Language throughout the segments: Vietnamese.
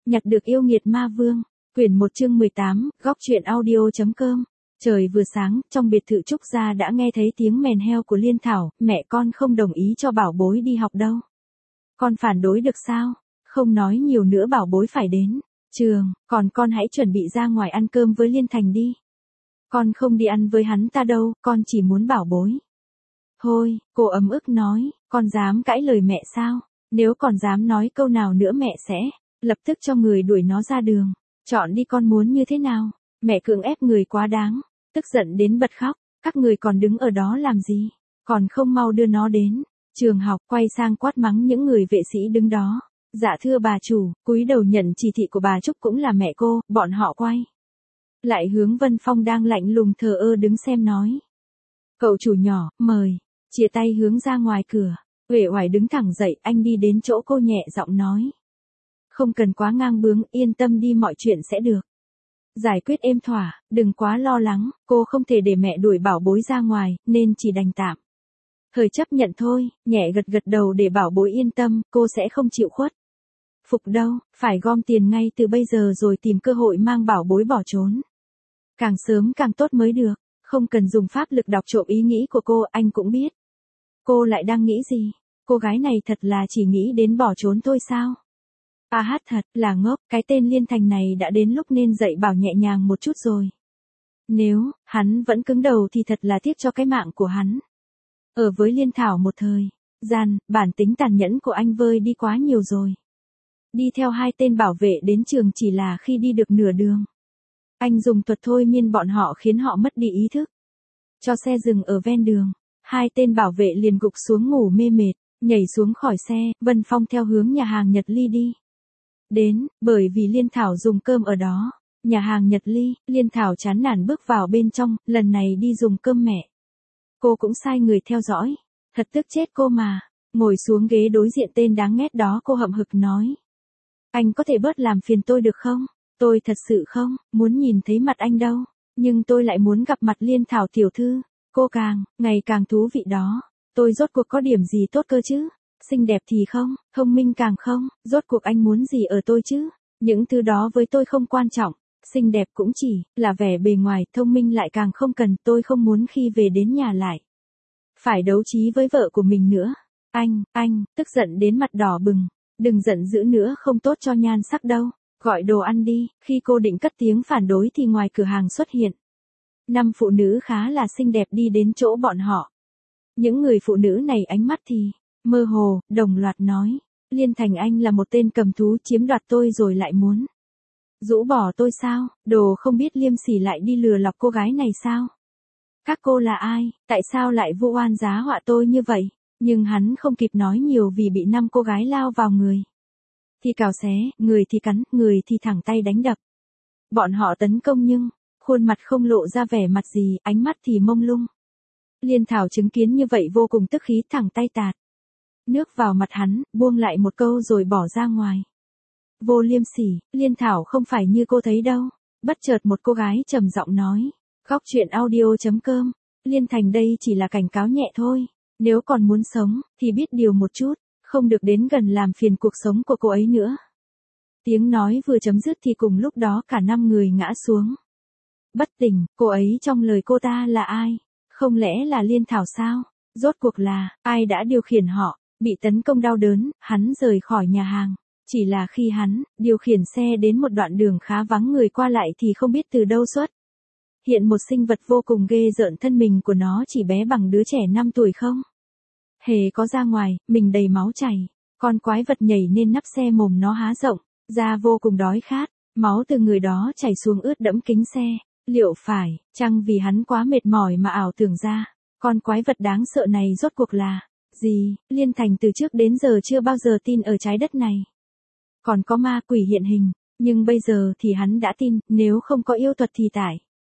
Nhặt được yêu nghiệt ma vương. Quyển 1 chương 18, góc truyện audio.com. Trời vừa sáng, trong biệt thự Trúc gia đã nghe thấy tiếng mèn heo của Liên Thảo, mẹ con không đồng ý cho bảo bối đi học đâu. Con phản đối được sao? Không nói nhiều nữa, bảo bối phải đến trường, còn con hãy chuẩn bị ra ngoài ăn cơm với Liên Thành đi. Con không đi ăn với hắn ta đâu, con chỉ muốn bảo bối. Thôi, cô ấm ức nói, con dám cãi lời mẹ sao? Nếu còn dám nói câu nào nữa mẹ sẽ lập tức cho người đuổi nó ra đường. Chọn đi, con muốn như thế nào? Mẹ cưỡng ép người quá đáng. Tức giận đến bật khóc. Các người còn đứng ở đó làm gì? Còn không mau đưa nó đến trường học. Quay sang quát mắng những người vệ sĩ đứng đó. Dạ thưa bà chủ, cúi đầu nhận chỉ thị của bà Trúc, cũng là mẹ cô. Bọn họ quay lại hướng Vân Phong đang lạnh lùng thờ ơ đứng xem nói. Cậu chủ nhỏ, mời. Chia tay hướng ra ngoài cửa. Uể oải đứng thẳng dậy, anh đi đến chỗ cô nhẹ giọng nói. Không cần quá ngang bướng, yên tâm đi, mọi chuyện sẽ được giải quyết êm thỏa, đừng quá lo lắng. Cô không thể để mẹ đuổi bảo bối ra ngoài, nên chỉ đành tạm thời chấp nhận thôi. Nhẹ gật gật đầu để bảo bối yên tâm, cô sẽ không chịu khuất phục đâu. Phải gom tiền ngay từ bây giờ rồi tìm cơ hội mang bảo bối bỏ trốn. Càng sớm càng tốt mới được. Không cần dùng pháp lực đọc trộm ý nghĩ của cô, anh cũng biết cô lại đang nghĩ gì. Cô gái này thật là chỉ nghĩ đến bỏ trốn thôi sao? À hát, thật là ngốc, cái tên Liên Thành này đã đến lúc nên dạy bảo nhẹ nhàng một chút rồi. Nếu hắn vẫn cứng đầu thì thật là tiếc cho cái mạng của hắn. Ở với Liên Thảo một thời gian, bản tính tàn nhẫn của anh vơi đi quá nhiều rồi. Đi theo hai tên bảo vệ đến trường chỉ là khi đi được nửa đường, anh dùng thuật thôi miên bọn họ khiến họ mất đi ý thức. Cho xe dừng ở ven đường, hai tên bảo vệ liền gục xuống ngủ mê mệt. Nhảy xuống khỏi xe, Vân Phong theo hướng nhà hàng Nhật Ly đi đến, bởi vì Liên Thảo dùng cơm ở đó. Nhà hàng Nhật Ly, Liên Thảo chán nản bước vào bên trong, lần này đi dùng cơm mẹ cô cũng sai người theo dõi. Thật tức chết cô mà. Ngồi xuống ghế đối diện tên đáng ghét đó, cô hậm hực nói. Anh có thể bớt làm phiền tôi được không? Tôi thật sự không muốn nhìn thấy mặt anh đâu. Nhưng tôi lại muốn gặp mặt Liên Thảo tiểu thư. Cô ngày càng thú vị đó. Tôi rốt cuộc có điểm gì tốt cơ chứ? Xinh đẹp thì không, thông minh càng không, rốt cuộc anh muốn gì ở tôi chứ? Những thứ đó với tôi không quan trọng. Xinh đẹp cũng chỉ là vẻ bề ngoài, thông minh lại càng không cần. Tôi không muốn khi về đến nhà lại phải đấu trí với vợ của mình nữa. Anh, tức giận đến mặt đỏ bừng. Đừng giận dữ nữa, không tốt cho nhan sắc đâu. Gọi đồ ăn đi. Khi cô định cất tiếng phản đối thì ngoài cửa hàng xuất hiện 5 phụ nữ khá là xinh đẹp đi đến chỗ bọn họ. Những người phụ nữ này ánh mắt thì mơ hồ, đồng loạt nói. Liên Thành, anh là một tên cầm thú, chiếm đoạt tôi rồi lại muốn rũ bỏ tôi sao? Đồ không biết liêm sỉ, lại đi lừa lọc cô gái này sao? Các cô là ai? Tại sao lại vu oan giá họa tôi như vậy? Nhưng hắn không kịp nói nhiều vì bị 5 cô gái lao vào người. Thì cào xé, người thì cắn, người thì thẳng tay đánh đập. Bọn họ tấn công nhưng khuôn mặt không lộ ra vẻ mặt gì, ánh mắt thì mông lung. Liên Thảo chứng kiến như vậy vô cùng tức khí, thẳng tay tạt nước vào mặt hắn, buông lại một câu rồi bỏ ra ngoài. Vô liêm sỉ, Liên Thảo không phải như cô thấy đâu. Bất chợt một cô gái trầm giọng nói. Góc truyện audio.com. Liên Thành, đây chỉ là cảnh cáo nhẹ thôi. Nếu còn muốn sống, thì biết điều một chút. Không được đến gần làm phiền cuộc sống của cô ấy nữa. Tiếng nói vừa chấm dứt thì cùng lúc đó cả 5 người ngã xuống bất tỉnh. Cô ấy trong lời cô ta là ai? Không lẽ là Liên Thảo sao? Rốt cuộc là ai đã điều khiển họ? Bị tấn công đau đớn, hắn rời khỏi nhà hàng. Chỉ là khi hắn điều khiển xe đến một đoạn đường khá vắng người qua lại thì không biết từ đâu xuất hiện một sinh vật vô cùng ghê rợn. Thân mình của nó chỉ bé bằng đứa trẻ 5 tuổi không hề có ra ngoài, mình đầy máu chảy. Con quái vật nhảy lên nắp xe, mồm nó há rộng ra, vô cùng đói khát. Máu từ người đó chảy xuống ướt đẫm kính xe. Liệu phải chăng vì hắn quá mệt mỏi mà ảo tưởng ra con quái vật đáng sợ này rốt cuộc là gì? Liên Thành từ trước đến giờ chưa bao giờ tin ở trái đất này còn có ma quỷ hiện hình, nhưng bây giờ thì hắn đã tin. Nếu không có yêu thuật thì tại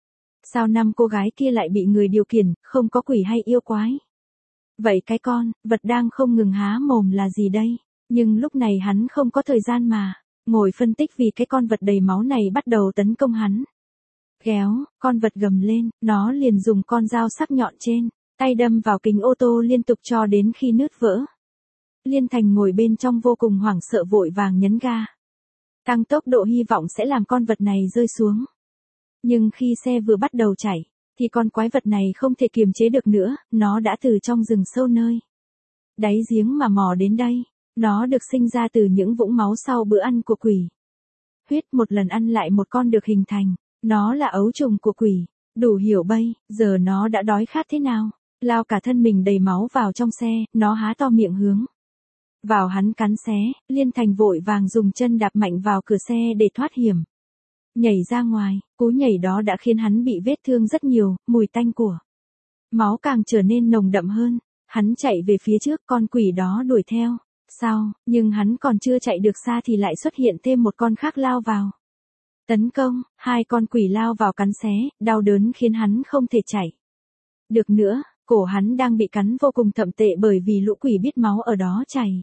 sao 5 cô gái kia lại bị người điều khiển, không có quỷ hay yêu quái? Vậy cái con vật đang không ngừng há mồm là gì đây? Nhưng lúc này hắn không có thời gian mà ngồi phân tích, vì cái con vật đầy máu này bắt đầu tấn công hắn. Kéo, con vật gầm lên, nó liền dùng con dao sắc nhọn trên tay đâm vào kính ô tô liên tục cho đến khi nứt vỡ. Liên Thành ngồi bên trong vô cùng hoảng sợ, vội vàng nhấn ga. tăng tốc độ hy vọng sẽ làm con vật này rơi xuống. Nhưng khi xe vừa bắt đầu chạy, thì con quái vật này không thể kiềm chế được nữa, nó đã từ trong rừng sâu nơi đáy giếng mà mò đến đây. Nó được sinh ra từ những vũng máu sau bữa ăn của quỷ. Huyết một lần ăn lại một con được hình thành, nó là ấu trùng của quỷ. Đủ hiểu bây giờ nó đã đói khát thế nào, lao cả thân mình đầy máu vào trong xe, nó há to miệng hướng vào hắn cắn xé. Liên Thành vội vàng dùng chân đạp mạnh vào cửa xe để thoát hiểm, nhảy ra ngoài. Cú nhảy đó đã khiến hắn bị vết thương rất nhiều, mùi tanh của máu càng trở nên nồng đậm hơn. Hắn chạy về phía trước, con quỷ đó đuổi theo sau, nhưng hắn còn chưa chạy được xa thì lại xuất hiện thêm một con khác lao vào tấn công. Hai con quỷ lao vào cắn xé, đau đớn khiến hắn không thể chạy được nữa. Cổ hắn đang bị cắn vô cùng thậm tệ bởi vì lũ quỷ biết máu ở đó chảy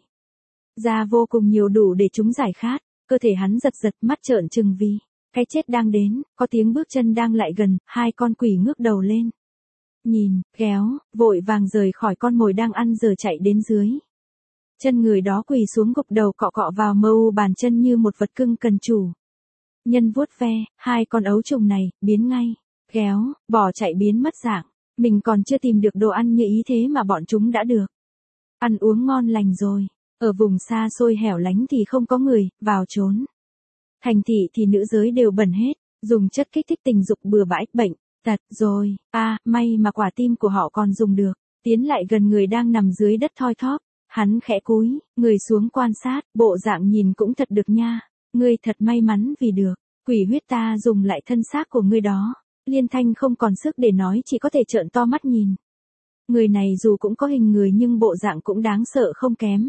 ra vô cùng nhiều, đủ để chúng giải khát. Cơ thể hắn giật giật, mắt trợn trừng vì cái chết đang đến. Có tiếng bước chân đang lại gần, hai con quỷ ngước đầu lên nhìn, kéo, vội vàng rời khỏi con mồi đang ăn dở chạy đến dưới chân người đó, quỳ xuống gục đầu cọ cọ vào mâu bàn chân như một vật cưng cần chủ nhân vuốt ve. Hai con ấu trùng này biến ngay, kéo, bỏ chạy biến mất dạng. Mình còn chưa tìm được đồ ăn như ý thế mà bọn chúng đã được ăn uống ngon lành rồi. Ở vùng xa xôi hẻo lánh thì không có người, vào trốn thành thị thì nữ giới đều bẩn hết, dùng chất kích thích tình dục bừa bãi, bệnh tật rồi. May mà quả tim của họ còn dùng được. Tiến lại gần người đang nằm dưới đất thoi thóp, hắn khẽ cúi người xuống quan sát, bộ dạng nhìn cũng thật được nha. Ngươi thật may mắn vì được quỷ huyết ta dùng lại thân xác của ngươi đó. Liên Thanh không còn sức để nói, chỉ có thể trợn to mắt nhìn. Người này dù cũng có hình người nhưng bộ dạng cũng đáng sợ không kém.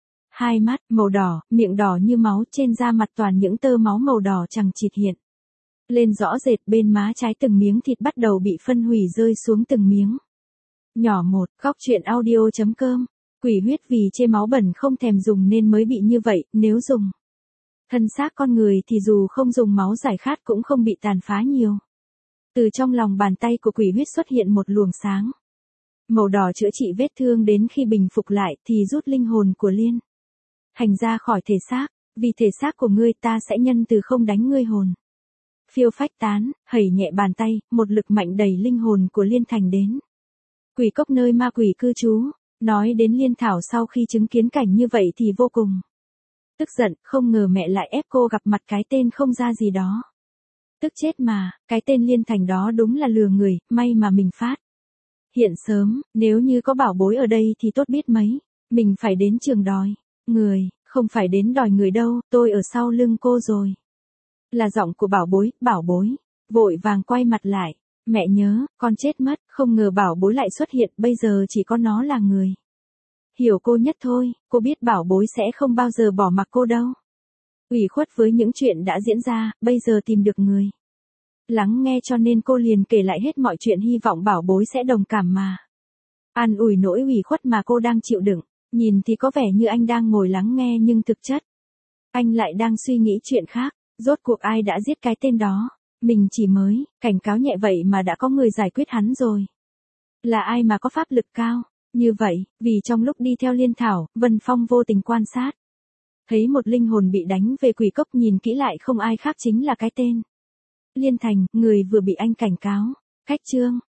Hai mắt màu đỏ, miệng đỏ như máu, trên da mặt toàn những tơ máu màu đỏ chằng chịt hiện lên rõ rệt. Bên má trái từng miếng thịt bắt đầu bị phân hủy rơi xuống từng miếng nhỏ một. Góc truyện audio.com. Quỷ huyết vì chê máu bẩn không thèm dùng nên mới bị như vậy, nếu dùng thân xác con người thì dù không dùng máu giải khát cũng không bị tàn phá nhiều. Từ trong lòng bàn tay của quỷ huyết xuất hiện một luồng sáng màu đỏ chữa trị vết thương, đến khi bình phục lại thì rút linh hồn của Liên Thành ra khỏi thể xác. Vì thể xác của ngươi ta sẽ nhân từ không đánh ngươi hồn phiêu phách tán. Hẩy nhẹ bàn tay, một lực mạnh đẩy linh hồn của Liên Thành đến quỷ cốc nơi ma quỷ cư trú. Nói đến Liên Thảo sau khi chứng kiến cảnh như vậy thì vô cùng tức giận, không ngờ mẹ lại ép cô gặp mặt cái tên không ra gì đó. Tức chết mà, cái tên Liên Thành đó đúng là lừa người, may mà mình phát hiện sớm, nếu như có bảo bối ở đây thì tốt biết mấy. Mình phải đến trường đòi người, không phải đến đòi người đâu, tôi ở sau lưng cô rồi. Là giọng của bảo bối, vội vàng quay mặt lại. Mẹ nhớ, con chết mất, không ngờ bảo bối lại xuất hiện, bây giờ chỉ có nó là người hiểu cô nhất thôi. Cô biết bảo bối sẽ không bao giờ bỏ mặc cô đâu. Ủy khuất với những chuyện đã diễn ra, bây giờ tìm được người lắng nghe cho nên cô liền kể lại hết mọi chuyện, hy vọng bảo bối sẽ đồng cảm mà an ủi nỗi ủy khuất mà cô đang chịu đựng. Nhìn thì có vẻ như anh đang ngồi lắng nghe nhưng thực chất anh lại đang suy nghĩ chuyện khác. Rốt cuộc ai đã giết cái tên đó? Mình chỉ mới cảnh cáo nhẹ vậy mà đã có người giải quyết hắn rồi. Là ai mà có pháp lực cao như vậy? Vì trong lúc đi theo Liên Thảo, Vân Phong vô tình quan sát thấy một linh hồn bị đánh về quỷ cốc, nhìn kỹ lại không ai khác chính là cái tên Liên Thành, người vừa bị anh cảnh cáo. Cách chương